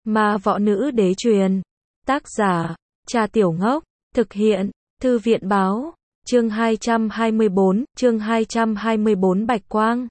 Ma Võ Nữ Đế truyền. Tác giả, Trà Tiểu Ngốc. Thực hiện, Thư viện Báo. Chương 224 Bạch Quang.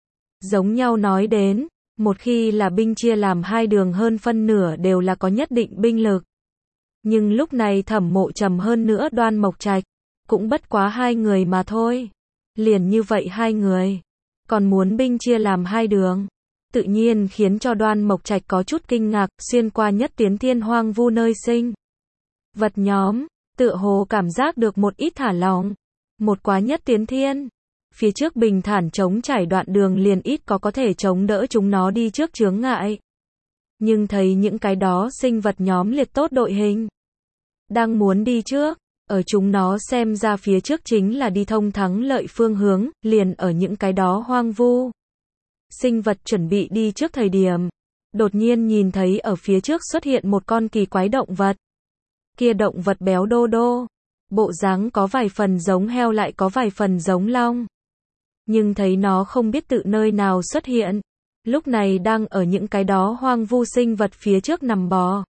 Giống nhau nói đến, một khi là binh chia làm hai đường hơn phân nửa đều là có nhất định binh lực. Nhưng lúc này Thẩm Mộ Trầm hơn nữa Đoan Mộc Trạch, cũng bất quá hai người mà thôi. Liền như vậy hai người, còn muốn binh chia làm hai đường, tự nhiên khiến cho Đoan Mộc Trạch có chút kinh ngạc. Xuyên qua nhất tiến thiên hoang vu nơi sinh vật nhóm, tựa hồ cảm giác được một ít thả lỏng. Một quá nhất tiến thiên, phía trước bình thản chống trải đoạn đường liền ít có thể chống đỡ chúng nó đi trước chướng ngại. Nhưng thấy những cái đó sinh vật nhóm liệt tốt đội hình, đang muốn đi trước, ở chúng nó xem ra phía trước chính là đi thông thắng lợi phương hướng, liền ở những cái đó hoang vu. Sinh vật chuẩn bị đi trước thời điểm, đột nhiên nhìn thấy ở phía trước xuất hiện một con kỳ quái động vật. Kia động vật béo đô đô, bộ dáng có vài phần giống heo lại có vài phần giống long. Nhưng thấy nó không biết tự nơi nào xuất hiện, lúc này đang ở những cái đó hoang vu sinh vật phía trước nằm bò.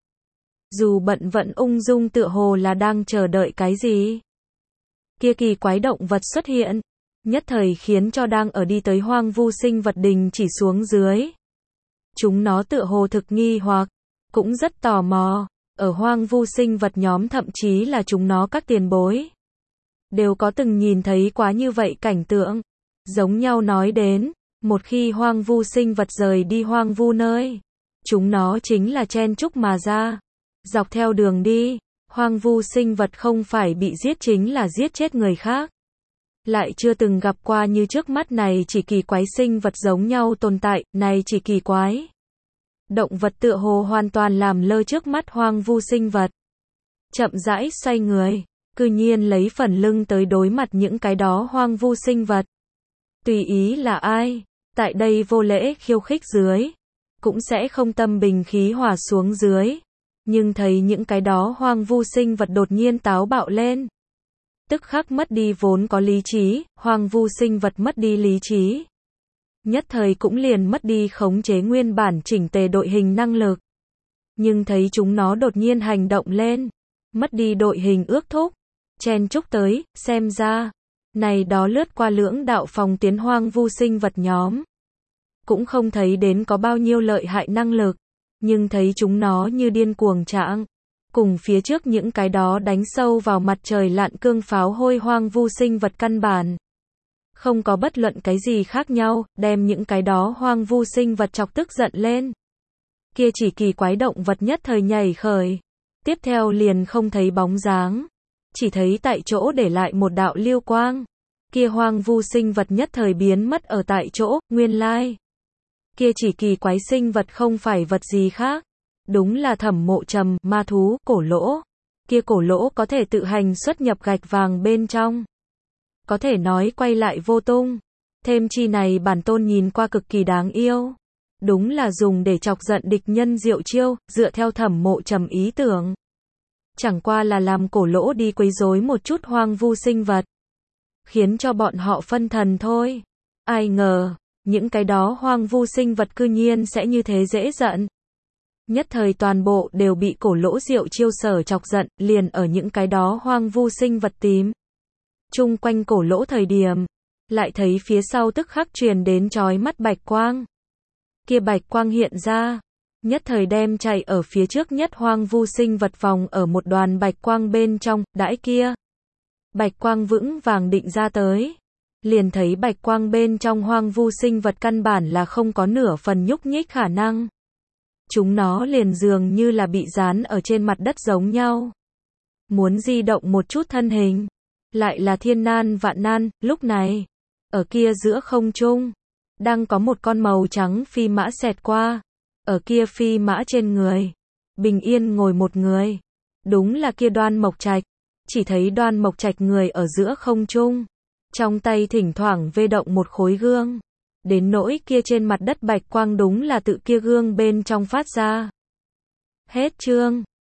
Dù bận vẫn ung dung tựa hồ là đang chờ đợi cái gì. Kia kỳ quái động vật xuất hiện, nhất thời khiến cho đang ở đi tới hoang vu sinh vật đình chỉ xuống dưới. Chúng nó tựa hồ thực nghi hoặc, cũng rất tò mò, ở hoang vu sinh vật nhóm thậm chí là chúng nó các tiền bối. Đều có từng nhìn thấy quá như vậy cảnh tượng. Giống nhau nói đến, một khi hoang vu sinh vật rời đi hoang vu nơi, chúng nó chính là chen chúc mà ra. Dọc theo đường đi, hoang vu sinh vật không phải bị giết chính là giết chết người khác. Lại chưa từng gặp qua như trước mắt này chỉ kỳ quái sinh vật giống nhau tồn tại, này chỉ kỳ quái. Động vật tựa hồ hoàn toàn làm lơ trước mắt hoang vu sinh vật. Chậm rãi xoay người, cư nhiên lấy phần lưng tới đối mặt những cái đó hoang vu sinh vật. Tùy ý là ai, tại đây vô lễ khiêu khích dưới, cũng sẽ không tâm bình khí hòa xuống dưới. Nhưng thấy những cái đó hoang vu sinh vật đột nhiên táo bạo lên, tức khắc mất đi vốn có lý trí, hoang vu sinh vật mất đi lý trí. Nhất thời cũng liền mất đi khống chế nguyên bản chỉnh tề đội hình năng lực. Nhưng thấy chúng nó đột nhiên hành động lên, mất đi đội hình ước thúc, chen chúc tới, xem ra, này đó lướt qua lưỡng đạo phòng tiến hoang vu sinh vật nhóm. Cũng không thấy đến có bao nhiêu lợi hại năng lực, nhưng thấy chúng nó như điên cuồng trạng. Cùng phía trước những cái đó đánh sâu vào mặt trời lặn cương pháo hôi hoang vu sinh vật căn bản. Không có bất luận cái gì khác nhau, đem những cái đó hoang vu sinh vật chọc tức giận lên. Kia chỉ kỳ quái động vật nhất thời nhảy khởi. Tiếp theo liền không thấy bóng dáng. Chỉ thấy tại chỗ để lại một đạo lưu quang. Kia hoang vu sinh vật nhất thời biến mất ở tại chỗ, nguyên lai. Kia chỉ kỳ quái sinh vật không phải vật gì khác. Đúng là Thẩm Mộ Trầm, ma thú, cổ lỗ. Kia cổ lỗ có thể tự hành xuất nhập gạch vàng bên trong. Có thể nói quay lại vô tung. Thêm chi này bản tôn nhìn qua cực kỳ đáng yêu. Đúng là dùng để chọc giận địch nhân diệu chiêu, dựa theo Thẩm Mộ Trầm ý tưởng. Chẳng qua là làm cổ lỗ đi quấy rối một chút hoang vu sinh vật. Khiến cho bọn họ phân thần thôi. Ai ngờ, những cái đó hoang vu sinh vật cư nhiên sẽ như thế dễ giận. Nhất thời toàn bộ đều bị cổ lỗ diệu chiêu sở chọc giận, liền ở những cái đó hoang vu sinh vật tím. Chung quanh cổ lỗ thời điểm, lại thấy phía sau tức khắc truyền đến chói mắt bạch quang. Kia bạch quang hiện ra, nhất thời đem chạy ở phía trước nhất hoang vu sinh vật vòng ở một đoàn bạch quang bên trong, đãi kia. Bạch quang vững vàng định ra tới. Liền thấy bạch quang bên trong hoang vu sinh vật căn bản là không có nửa phần nhúc nhích khả năng. Chúng nó liền dường như là bị dán ở trên mặt đất giống nhau. Muốn di động một chút thân hình, lại là thiên nan vạn nan. Lúc này, ở kia giữa không trung, đang có một con màu trắng phi mã xẹt qua. Ở kia phi mã trên người, bình yên ngồi một người. Đúng là kia Đoan Mộc Trạch. Chỉ thấy Đoan Mộc Trạch người ở giữa không trung, trong tay thỉnh thoảng vê động một khối gương. Đến nỗi kia trên mặt đất bạch quang đúng là tự kia gương bên trong phát ra. Hết chương.